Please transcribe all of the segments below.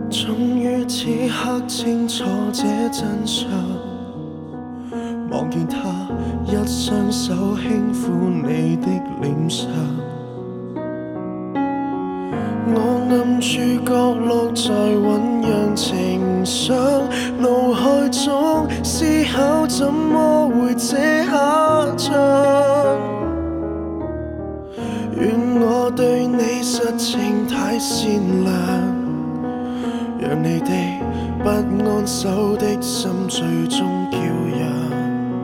終於此刻清楚這真相，望見他一雙手輕撫你的臉上，我暗處角落在醞釀情傷，腦海中思考怎麼會這下場，願我對你實情太善良，讓你的不安守的心最終叫嚷，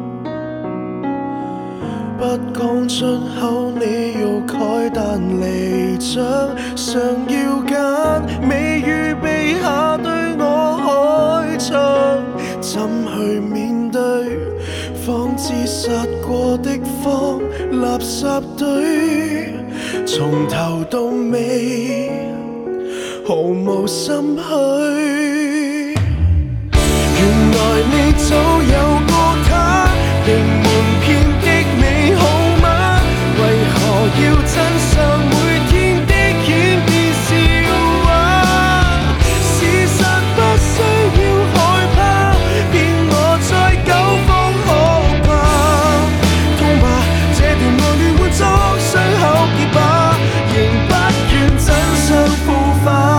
不講出口你欲慨但離場，常要揀未預備下對我開場，怎去面對放置殺過的荒垃圾堆，從頭到尾毫無心虛，原來你早有過他，名門遍的美好嗎？為何要真相每天的演變笑話？事實不需要害怕，騙我再久方可怕，痛吧，這段愛戀換作傷口結疤，仍不願真相腐化。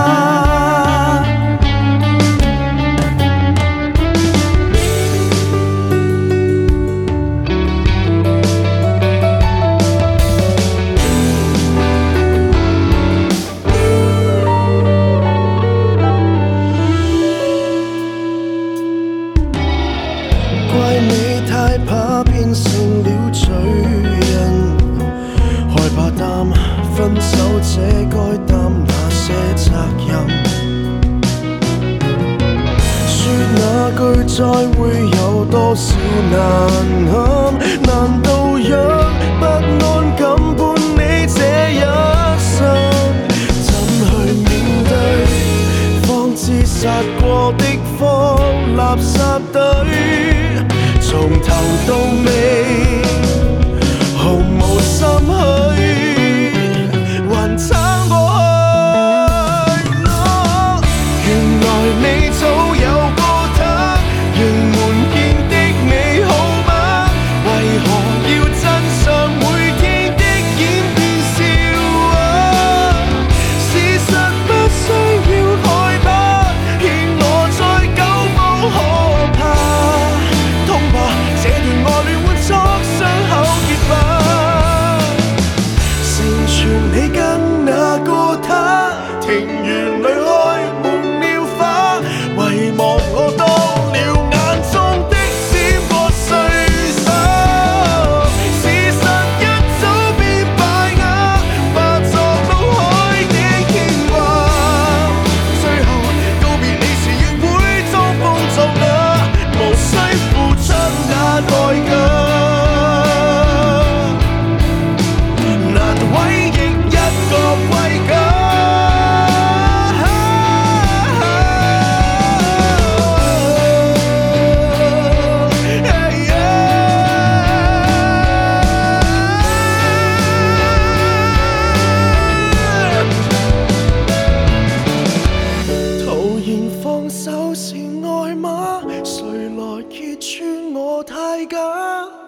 怪你太怕變成了罪人，害怕擔分手這該擔那些責任，說那句再會有多少難堪，難道讓不安感伴你這一生？怎去面對放置殺過的荒垃圾堆，從頭到尾毫無心虛，還撐過去。原來你早有過他，仍瞞見的美好嗎？為何要真相每天的演變笑話？事實不需要害怕，騙我再久方可怕，痛吧，這段愛戀換作傷口結疤，成全你跟那個他，庭園裏開滿了花，遺忘我當了眼中的閃過碎沙，事實一早變敗瓦，化作腦海的牽掛，最後告別你時仍會裝瘋作啞，無需付出那代價，難為亦一個歸家。徒然放手是愛嗎？誰來揭穿我太假？